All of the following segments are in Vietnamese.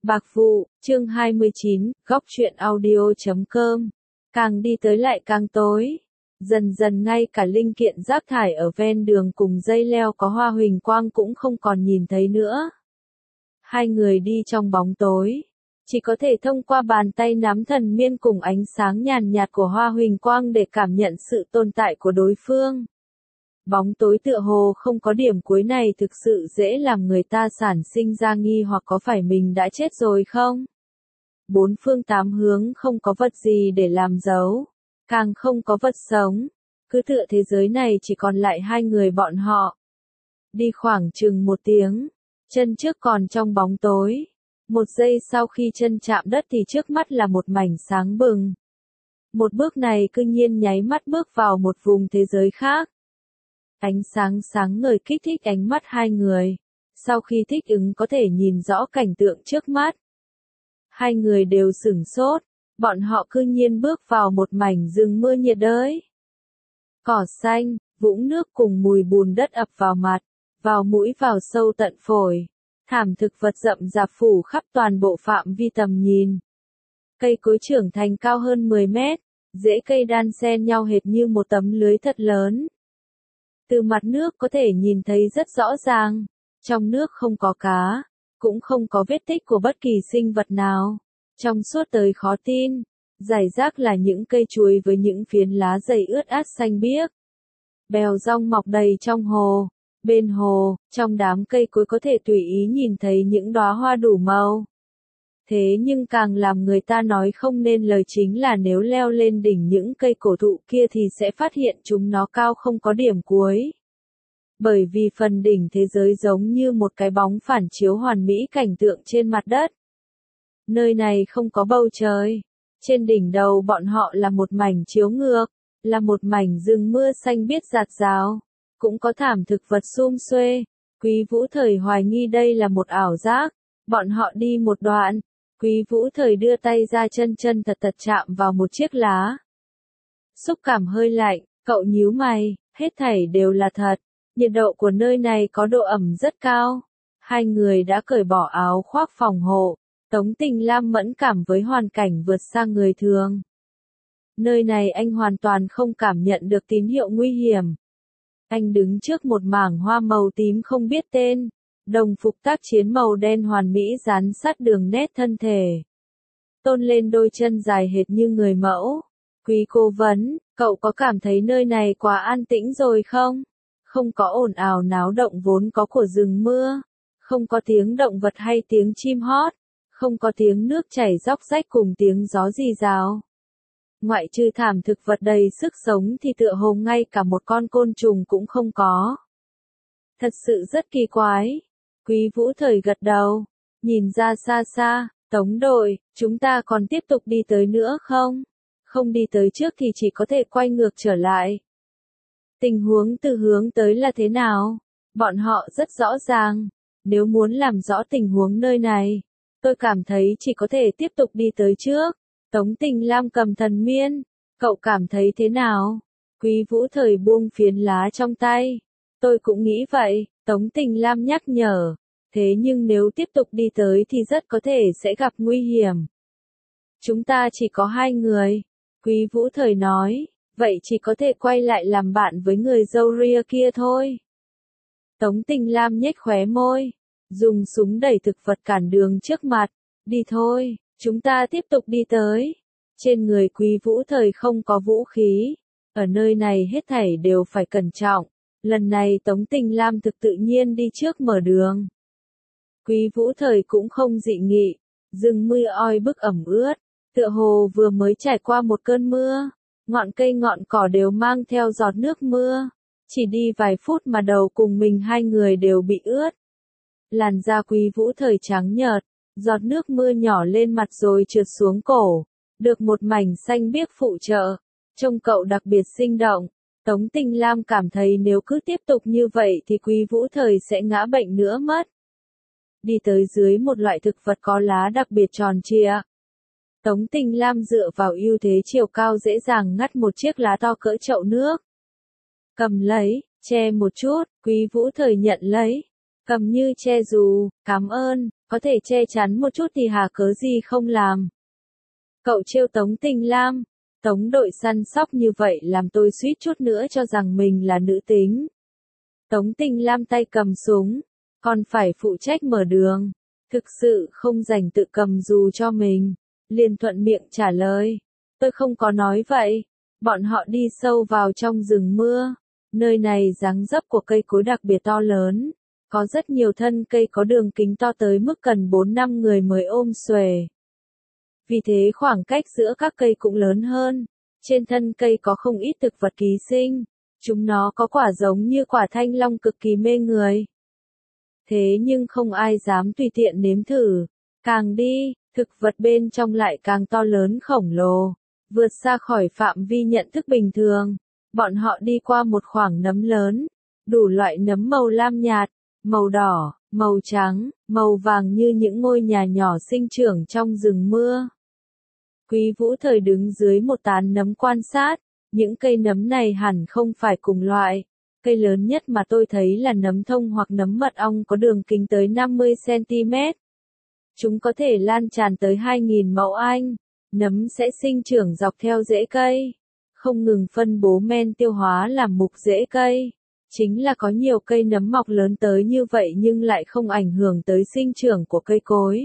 Bạc Vụ, chương 29, góc truyện audio.com. Càng đi tới lại càng tối. Dần dần ngay cả linh kiện rác thải ở ven đường cùng dây leo có hoa huỳnh quang cũng không còn nhìn thấy nữa. Hai người đi trong bóng tối. Chỉ có thể thông qua bàn tay nắm thần miên cùng ánh sáng nhàn nhạt của hoa huỳnh quang để cảm nhận sự tồn tại của đối phương. Bóng tối tựa hồ không có điểm cuối này thực sự dễ làm người ta sản sinh ra nghi hoặc có phải mình đã chết rồi không? Bốn phương tám hướng không có vật gì để làm dấu, càng không có vật sống. Cứ tựa thế giới này chỉ còn lại hai người bọn họ. Đi khoảng chừng 1 tiếng, chân trước còn trong bóng tối. 1 giây sau khi chân chạm đất thì trước mắt là một mảnh sáng bừng. Một bước này cư nhiên nháy mắt bước vào một vùng thế giới khác. Ánh sáng sáng ngời kích thích ánh mắt hai người. Sau khi thích ứng có thể nhìn rõ cảnh tượng trước mắt. Hai người đều sửng sốt. Bọn họ cư nhiên bước vào một mảnh rừng mưa nhiệt đới. Cỏ xanh, vũng nước cùng mùi bùn đất ập vào mặt, vào mũi vào sâu tận phổi. Thảm thực vật rậm rạp phủ khắp toàn bộ phạm vi tầm nhìn. Cây cối trưởng thành cao hơn 10 mét, rễ cây đan xen nhau hệt như một tấm lưới thật lớn. Từ mặt nước có thể nhìn thấy rất rõ ràng, trong nước không có cá, cũng không có vết tích của bất kỳ sinh vật nào. Trong suốt tới khó tin, rải rác là những cây chuối với những phiến lá dày ướt át xanh biếc. Bèo rong mọc đầy trong hồ, bên hồ, trong đám cây cối có thể tùy ý nhìn thấy những đóa hoa đủ màu. Thế nhưng càng làm người ta nói không nên lời chính là nếu leo lên đỉnh những cây cổ thụ kia thì sẽ phát hiện chúng nó cao không có điểm cuối. Bởi vì phần đỉnh thế giới giống như một cái bóng phản chiếu hoàn mỹ cảnh tượng trên mặt đất. Nơi này không có bầu trời. Trên đỉnh đầu bọn họ là một mảnh chiếu ngược, là một mảnh rừng mưa xanh biếc rạt rào. Cũng có thảm thực vật sum xuê. Quý Vũ Thời hoài nghi đây là một ảo giác. Bọn họ đi một đoạn. Quý Vũ Thời đưa tay ra chân thật chạm vào một chiếc lá. Xúc cảm hơi lạnh, cậu nhíu mày, hết thảy đều là thật. Nhiệt độ của nơi này có độ ẩm rất cao. Hai người đã cởi bỏ áo khoác phòng hộ. Tống Tình Lam mẫn cảm với hoàn cảnh vượt xa người thường. Nơi này anh hoàn toàn không cảm nhận được tín hiệu nguy hiểm. Anh đứng trước một mảng hoa màu tím không biết tên. Đồng phục tác chiến màu đen hoàn mỹ dán sát đường nét thân thể. Tôn lên đôi chân dài hệt như người mẫu. Quý cố vấn, cậu có cảm thấy nơi này quá an tĩnh rồi không? Không có ồn ào náo động vốn có của rừng mưa. Không có tiếng động vật hay tiếng chim hót. Không có tiếng nước chảy róc rách cùng tiếng gió rì rào. Ngoại trừ thảm thực vật đầy sức sống thì tựa hồ ngay cả một con côn trùng cũng không có. Thật sự rất kỳ quái. Quý Vũ Thời gật đầu, nhìn ra xa xa, Tống đội, chúng ta còn tiếp tục đi tới nữa không? Không đi tới trước thì chỉ có thể quay ngược trở lại. Tình huống từ hướng tới là thế nào? Bọn họ rất rõ ràng, nếu muốn làm rõ tình huống nơi này, tôi cảm thấy chỉ có thể tiếp tục đi tới trước. Tống Tình Lam cầm thần miên, cậu cảm thấy thế nào? Quý Vũ Thời buông phiến lá trong tay. Tôi cũng nghĩ vậy, Tống Tình Lam nhắc nhở. Thế nhưng nếu tiếp tục đi tới thì rất có thể sẽ gặp nguy hiểm. Chúng ta chỉ có 2 người. Quý Vũ Thời nói, vậy chỉ có thể quay lại làm bạn với người râu ria kia thôi. Tống Tình Lam nhếch khóe môi, dùng súng đẩy thực vật cản đường trước mặt. Đi thôi, chúng ta tiếp tục đi tới. Trên người Quý Vũ Thời không có vũ khí. Ở nơi này hết thảy đều phải cẩn trọng. Lần này Tống Tình Lam thực tự nhiên đi trước mở đường. Quý Vũ Thời cũng không dị nghị. Rừng mưa oi bức ẩm ướt. Tựa hồ vừa mới trải qua một cơn mưa. Ngọn cây ngọn cỏ đều mang theo giọt nước mưa. Chỉ đi vài phút mà đầu cùng mình hai người đều bị ướt. Làn da Quý Vũ Thời trắng nhợt. Giọt nước mưa nhỏ lên mặt rồi trượt xuống cổ. Được một mảnh xanh biếc phụ trợ. Trông cậu đặc biệt sinh động. Tống Tình Lam cảm thấy nếu cứ tiếp tục như vậy thì Quý Vũ Thời sẽ ngã bệnh nữa mất. Đi tới dưới một loại thực vật có lá đặc biệt tròn trịa. Tống Tình Lam dựa vào ưu thế chiều cao dễ dàng ngắt một chiếc lá to cỡ chậu nước. Cầm lấy, che một chút, Quý Vũ Thời nhận lấy. Cầm như che dù, cảm ơn, có thể che chắn một chút thì hà cớ gì không làm. Cậu trêu Tống Tình Lam, Tống đội săn sóc như vậy làm tôi suýt chút nữa cho rằng mình là nữ tính. Tống Tình Lam tay cầm súng, còn phải phụ trách mở đường, thực sự không rảnh tự cầm dù cho mình, liền thuận miệng trả lời, tôi không có nói vậy. Bọn họ đi sâu vào trong rừng mưa, nơi này dáng dấp của cây cối đặc biệt to lớn, có rất nhiều thân cây có đường kính to tới mức cần 4-5 người mới ôm xuề. Vì thế khoảng cách giữa các cây cũng lớn hơn, trên thân cây có không ít thực vật ký sinh, chúng nó có quả giống như quả thanh long cực kỳ mê người. Thế nhưng không ai dám tùy tiện nếm thử, càng đi, thực vật bên trong lại càng to lớn khổng lồ, vượt xa khỏi phạm vi nhận thức bình thường. Bọn họ đi qua một khoảng nấm lớn, đủ loại nấm màu lam nhạt, màu đỏ, màu trắng, màu vàng như những ngôi nhà nhỏ sinh trưởng trong rừng mưa. Quý Vũ Thời đứng dưới một tán nấm quan sát, những cây nấm này hẳn không phải cùng loại. Cây lớn nhất mà tôi thấy là nấm thông hoặc nấm mật ong có đường kính tới 50 cm. Chúng có thể lan tràn tới 2.000 mẫu Anh. Nấm sẽ sinh trưởng dọc theo rễ cây, không ngừng phân bố men tiêu hóa làm mục rễ cây. Chính là có nhiều cây nấm mọc lớn tới như vậy nhưng lại không ảnh hưởng tới sinh trưởng của cây cối.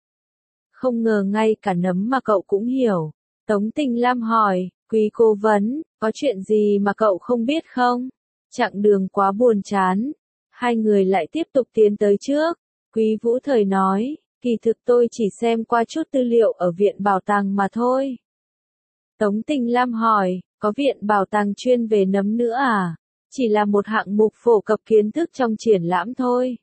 Không ngờ ngay cả nấm mà cậu cũng hiểu. Tống Tình Lam hỏi, Quý cố vấn, có chuyện gì mà cậu không biết không? Chặng đường quá buồn chán. Hai người lại tiếp tục tiến tới trước. Quý Vũ Thời nói, kỳ thực tôi chỉ xem qua chút tư liệu ở viện bảo tàng mà thôi. Tống Tình Lam hỏi, có viện bảo tàng chuyên về nấm nữa à? Chỉ là một hạng mục phổ cập kiến thức trong triển lãm thôi.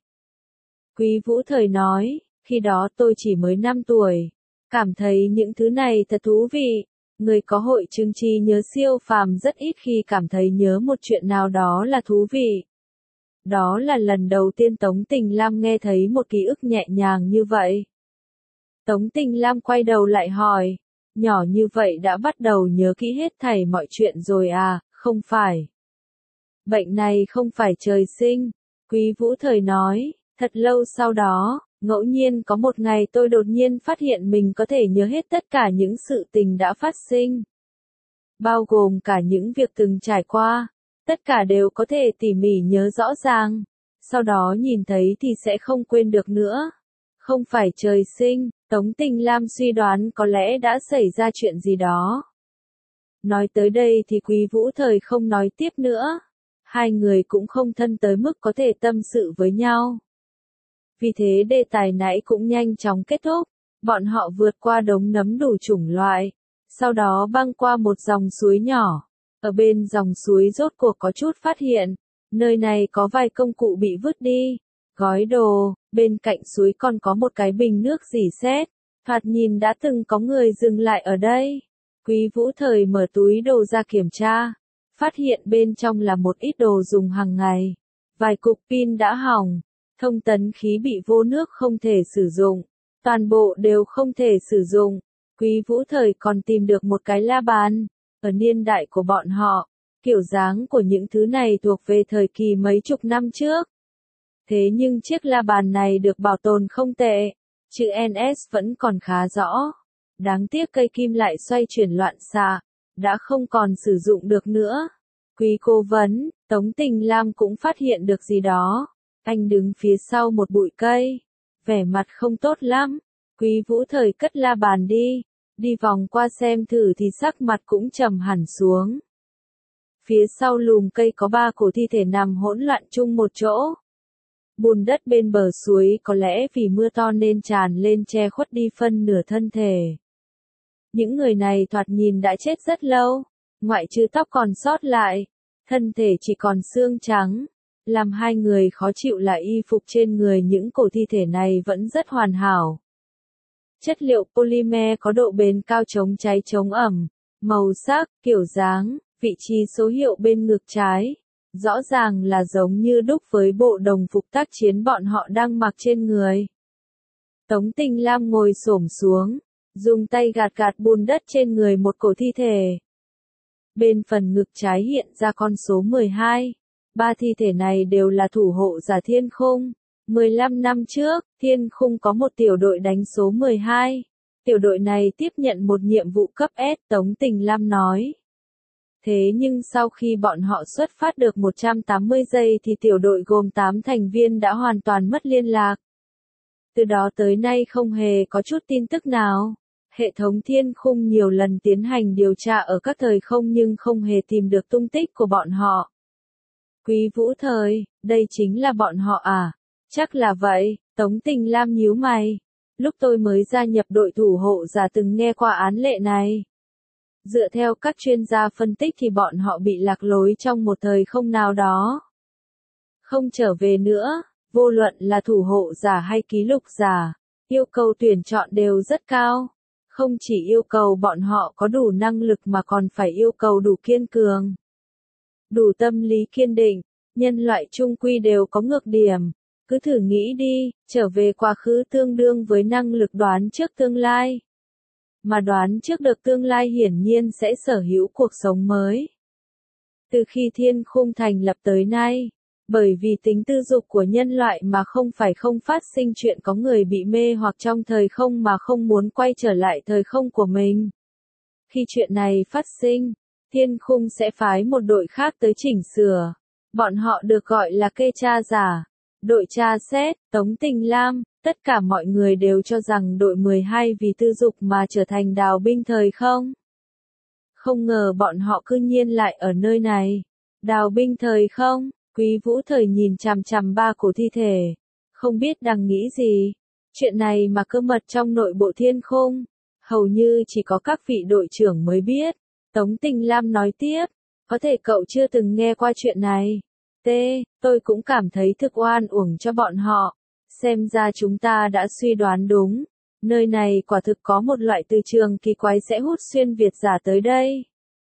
Quý Vũ Thời nói, khi đó tôi chỉ mới 5 tuổi, cảm thấy những thứ này thật thú vị. Người có hội chứng trí nhớ siêu phàm rất ít khi cảm thấy nhớ một chuyện nào đó là thú vị. Đó là lần đầu tiên Tống Tình Lam nghe thấy một ký ức nhẹ nhàng như vậy. Tống Tình Lam quay đầu lại hỏi, nhỏ như vậy đã bắt đầu nhớ kỹ hết thảy mọi chuyện rồi à, không phải. Bệnh này không phải trời sinh, Quý Vũ Thời nói, thật lâu sau đó, ngẫu nhiên có một ngày tôi đột nhiên phát hiện mình có thể nhớ hết tất cả những sự tình đã phát sinh. Bao gồm cả những việc từng trải qua, tất cả đều có thể tỉ mỉ nhớ rõ ràng, sau đó nhìn thấy thì sẽ không quên được nữa. Không phải trời sinh, Tống Tình Lam suy đoán có lẽ đã xảy ra chuyện gì đó. Nói tới đây thì Quý Vũ Thời không nói tiếp nữa. Hai người cũng không thân tới mức có thể tâm sự với nhau. Vì thế đề tài nãy cũng nhanh chóng kết thúc. Bọn họ vượt qua đống nấm đủ chủng loại, sau đó băng qua một dòng suối nhỏ. Ở bên dòng suối rốt cuộc có chút phát hiện, nơi này có vài công cụ bị vứt đi, gói đồ, bên cạnh suối còn có một cái bình nước rỉ sét, thoạt nhìn đã từng có người dừng lại ở đây. Quý Vũ Thời mở túi đồ ra kiểm tra, phát hiện bên trong là một ít đồ dùng hàng ngày, vài cục pin đã hỏng, thông tấn khí bị vô nước không thể sử dụng, toàn bộ đều không thể sử dụng. Quý Vũ Thời còn tìm được một cái la bàn. Ở niên đại của bọn họ, kiểu dáng của những thứ này thuộc về thời kỳ mấy chục năm trước. Thế nhưng chiếc la bàn này được bảo tồn không tệ, chữ NS vẫn còn khá rõ. Đáng tiếc cây kim lại xoay chuyển loạn xạ, đã không còn sử dụng được nữa. Quý cố vấn, Tống Tình Lam cũng phát hiện được gì đó. Anh đứng phía sau một bụi cây, vẻ mặt không tốt lắm. Quý Vũ Thời cất la bàn đi vòng qua xem thử thì sắc mặt cũng trầm hẳn xuống. Phía sau lùm cây có 3 cổ thi thể nằm hỗn loạn chung một chỗ. Bùn đất bên bờ suối có lẽ vì mưa to nên tràn lên che khuất đi phân nửa thân thể. Những người này thoạt nhìn đã chết rất lâu, ngoại trừ tóc còn sót lại, thân thể chỉ còn xương trắng. Làm hai người khó chịu là y phục trên người những cổ thi thể này vẫn rất hoàn hảo. Chất liệu polymer có độ bền cao chống cháy chống ẩm, màu sắc, kiểu dáng, vị trí số hiệu bên ngực trái, rõ ràng là giống như đúc với bộ đồng phục tác chiến bọn họ đang mặc trên người. Tống Tình Lam ngồi xổm xuống, dùng tay gạt gạt bùn đất trên người một cổ thi thể. Bên phần ngực trái hiện ra con số 12. 3 thi thể này đều là thủ hộ giả thiên khung, 15 năm trước, Thiên Khung có một tiểu đội đánh số 12. Tiểu đội này tiếp nhận một nhiệm vụ cấp S, Tống Tình Lam nói. Thế nhưng sau khi bọn họ xuất phát được 180 giây thì tiểu đội gồm 8 thành viên đã hoàn toàn mất liên lạc. Từ đó tới nay không hề có chút tin tức nào. Hệ thống Thiên Khung nhiều lần tiến hành điều tra ở các thời không nhưng không hề tìm được tung tích của bọn họ. Quý Vũ Thời, đây chính là bọn họ à? Chắc là vậy, Tống Tình Lam nhíu mày. Lúc tôi mới gia nhập đội thủ hộ giả từng nghe qua án lệ này. Dựa theo các chuyên gia phân tích thì bọn họ bị lạc lối trong một thời không nào đó. Không trở về nữa, vô luận là thủ hộ giả hay ký lục giả, yêu cầu tuyển chọn đều rất cao. Không chỉ yêu cầu bọn họ có đủ năng lực mà còn phải yêu cầu đủ kiên cường. Đủ tâm lý kiên định, nhân loại chung quy đều có ngược điểm. Cứ thử nghĩ đi, trở về quá khứ tương đương với năng lực đoán trước tương lai. Mà đoán trước được tương lai hiển nhiên sẽ sở hữu cuộc sống mới. Từ khi Thiên Khung thành lập tới nay, bởi vì tính tư dục của nhân loại mà không phát sinh chuyện có người bị mê hoặc trong thời không mà không muốn quay trở lại thời không của mình. Khi chuyện này phát sinh, Thiên Khung sẽ phái một đội khác tới chỉnh sửa. Bọn họ được gọi là kê tra giả. Đội tra xét, Tống Tình Lam, tất cả mọi người đều cho rằng đội 12 vì tư dục mà trở thành đào binh thời không. Không ngờ bọn họ cư nhiên lại ở nơi này. Đào binh thời không, Quý Vũ Thời nhìn chằm chằm ba cổ thi thể. Không biết đang nghĩ gì. Chuyện này mà cơ mật trong nội bộ Thiên Khung. Hầu như chỉ có các vị đội trưởng mới biết. Tống Tình Lam nói tiếp. Có thể cậu chưa từng nghe qua chuyện này. Tôi cũng cảm thấy thực oan uổng cho bọn họ. Xem ra chúng ta đã suy đoán đúng. Nơi này quả thực có một loại từ trường kỳ quái sẽ hút xuyên Việt giả tới đây.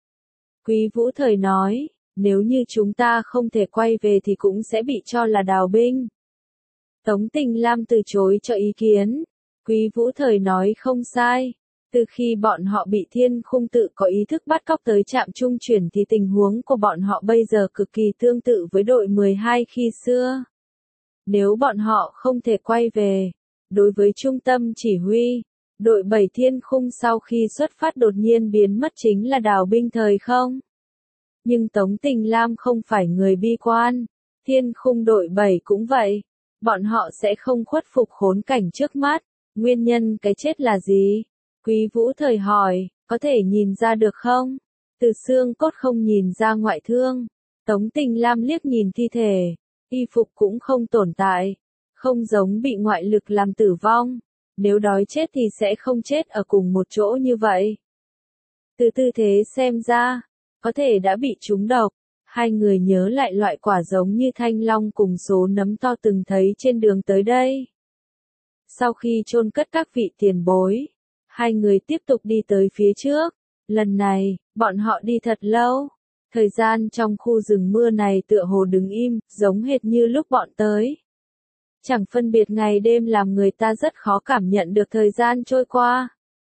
Quý Vũ Thời nói, nếu như chúng ta không thể quay về thì cũng sẽ bị cho là đào binh. Tống Tình Lam từ chối cho ý kiến. Quý Vũ Thời nói không sai. Từ khi bọn họ bị Thiên Khung tự có ý thức bắt cóc tới trạm trung chuyển thì tình huống của bọn họ bây giờ cực kỳ tương tự với đội 12 khi xưa. Nếu bọn họ không thể quay về, đối với trung tâm chỉ huy, đội 7 Thiên Khung sau khi xuất phát đột nhiên biến mất chính là đào binh thời không. Nhưng Tống Tình Lam không phải người bi quan, Thiên Khung đội 7 cũng vậy, bọn họ sẽ không khuất phục khốn cảnh trước mắt, nguyên nhân cái chết là gì? Quý Vũ Thời hỏi, có thể nhìn ra được không? Từ xương cốt không nhìn ra ngoại thương. Tống Tình Lam liếc nhìn thi thể, y phục cũng không tồn tại, không giống bị ngoại lực làm tử vong. Nếu đói chết thì sẽ không chết ở cùng một chỗ như vậy. Từ tư thế xem ra, có thể đã bị trúng độc. Hai người nhớ lại loại quả giống như thanh long cùng số nấm to từng thấy trên đường tới đây. Sau khi chôn cất các vị tiền bối, hai người tiếp tục đi tới phía trước. Lần này, bọn họ đi thật lâu. Thời gian trong khu rừng mưa này tựa hồ đứng im, giống hệt như lúc bọn tới. Chẳng phân biệt ngày đêm làm người ta rất khó cảm nhận được thời gian trôi qua.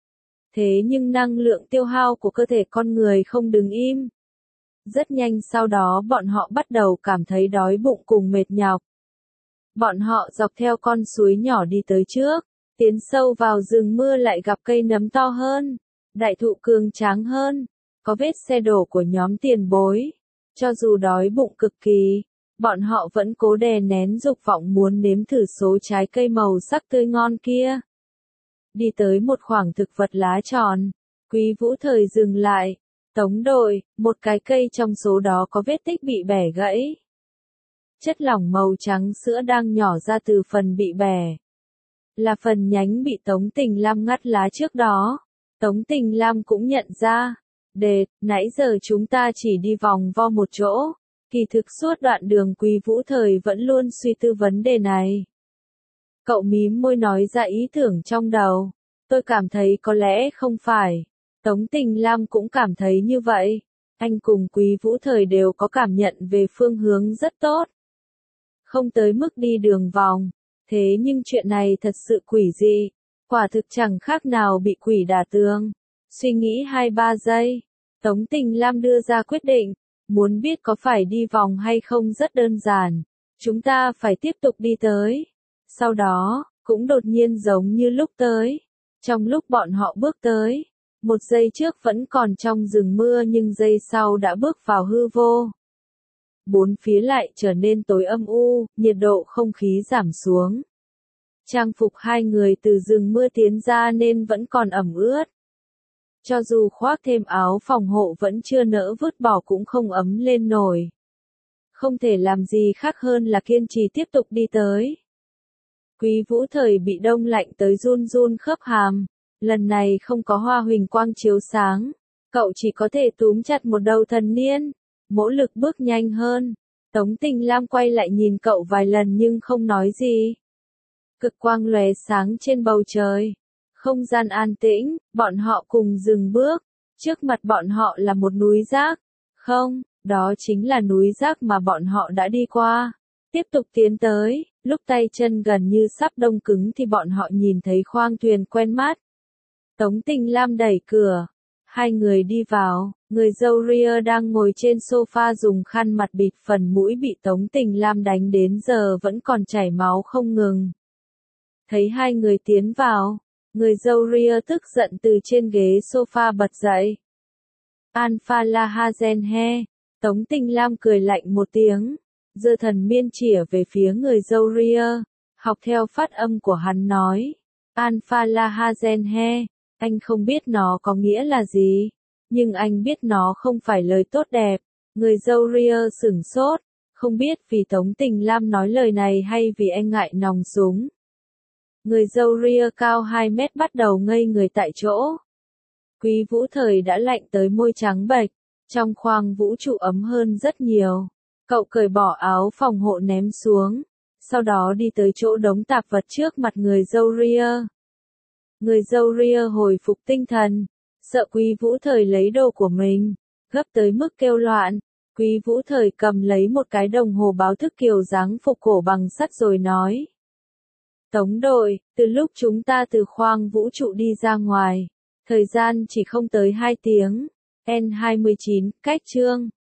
Thế nhưng năng lượng tiêu hao của cơ thể con người không đứng im. Rất nhanh sau đó bọn họ bắt đầu cảm thấy đói bụng cùng mệt nhọc. Bọn họ dọc theo con suối nhỏ đi tới trước, tiến sâu vào rừng mưa lại gặp cây nấm to hơn, đại thụ cường tráng hơn, có vết xe đổ của nhóm tiền bối. Cho dù đói bụng cực kỳ, bọn họ vẫn cố đè nén dục vọng muốn nếm thử số trái cây màu sắc tươi ngon kia. Đi tới một khoảng thực vật lá tròn, Quý Vũ Thời dừng lại. Tống đội, một cái cây trong số đó có vết tích bị bẻ gãy. Chất lỏng màu trắng sữa đang nhỏ ra từ phần bị bẻ. Là phần nhánh bị Tống Tình Lam ngắt lá trước đó. Tống Tình Lam cũng nhận ra. Nãy giờ chúng ta chỉ đi vòng vo một chỗ. Kỳ thực suốt đoạn đường Quý Vũ Thời vẫn luôn suy tư vấn đề này. Cậu mím môi nói ra ý tưởng trong đầu. Tôi cảm thấy có lẽ không phải. Tống Tình Lam cũng cảm thấy như vậy. Anh cùng Quý Vũ Thời đều có cảm nhận về phương hướng rất tốt. Không tới mức đi đường vòng. Thế nhưng chuyện này thật sự quỷ dị. Quả thực chẳng khác nào bị quỷ đả tường. Suy nghĩ 2-3 giây. Tống Tình Lam đưa ra quyết định. Muốn biết có phải đi vòng hay không rất đơn giản. Chúng ta phải tiếp tục đi tới. Sau đó, cũng đột nhiên giống như lúc tới. Trong lúc bọn họ bước tới, một giây trước vẫn còn trong rừng mưa nhưng giây sau đã bước vào hư vô. Bốn phía lại trở nên tối âm u, nhiệt độ không khí giảm xuống. Trang phục hai người từ rừng mưa tiến ra nên vẫn còn ẩm ướt. Cho dù khoác thêm áo phòng hộ vẫn chưa nỡ vứt bỏ cũng không ấm lên nổi. Không thể làm gì khác hơn là kiên trì tiếp tục đi tới. Quý Vũ Thời bị đông lạnh tới run run khớp hàm. Lần này không có hoa huỳnh quang chiếu sáng. Cậu chỉ có thể túm chặt một đầu thần niên. Mỗ lực bước nhanh hơn. Tống Tình Lam quay lại nhìn cậu vài lần nhưng không nói gì. Cực quang lóe sáng trên bầu trời. Không gian an tĩnh, bọn họ cùng dừng bước. Trước mặt bọn họ là một núi rác. Không, đó chính là núi rác mà bọn họ đã đi qua. Tiếp tục tiến tới, lúc tay chân gần như sắp đông cứng thì bọn họ nhìn thấy khoang thuyền quen mắt. Tống Tình Lam đẩy cửa. Hai người đi vào, người dâu ria đang ngồi trên sofa dùng khăn mặt bịt phần mũi bị Tống Tình Lam đánh đến giờ vẫn còn chảy máu không ngừng. Thấy hai người tiến vào, người dâu ria tức giận từ trên ghế sofa bật dậy. Alpha Lahazen he, Tống Tình Lam cười lạnh một tiếng, giơ thần miên chĩa về phía người dâu ria, học theo phát âm của hắn nói. Alpha Lahazen he, anh không biết nó có nghĩa là gì, nhưng anh biết nó không phải lời tốt đẹp. Người dâu ria sửng sốt, không biết vì Tống Tình Lam nói lời này hay vì anh ngại nòng súng. Người dâu ria cao 2 mét bắt đầu ngây người tại chỗ. Quý Vũ Thời đã lạnh tới môi trắng bệch, trong khoang vũ trụ ấm hơn rất nhiều. Cậu cởi bỏ áo phòng hộ ném xuống, sau đó đi tới chỗ đống tạp vật trước mặt người dâu ria. Người dâu ria hồi phục tinh thần, sợ Quý Vũ Thời lấy đồ của mình, gấp tới mức kêu loạn. Quý Vũ Thời cầm lấy một cái đồng hồ báo thức kiểu dáng phục cổ bằng sắt rồi nói. Tống đội, từ lúc chúng ta từ khoang vũ trụ đi ra ngoài, thời gian chỉ không tới 2 tiếng. N29, cách chương.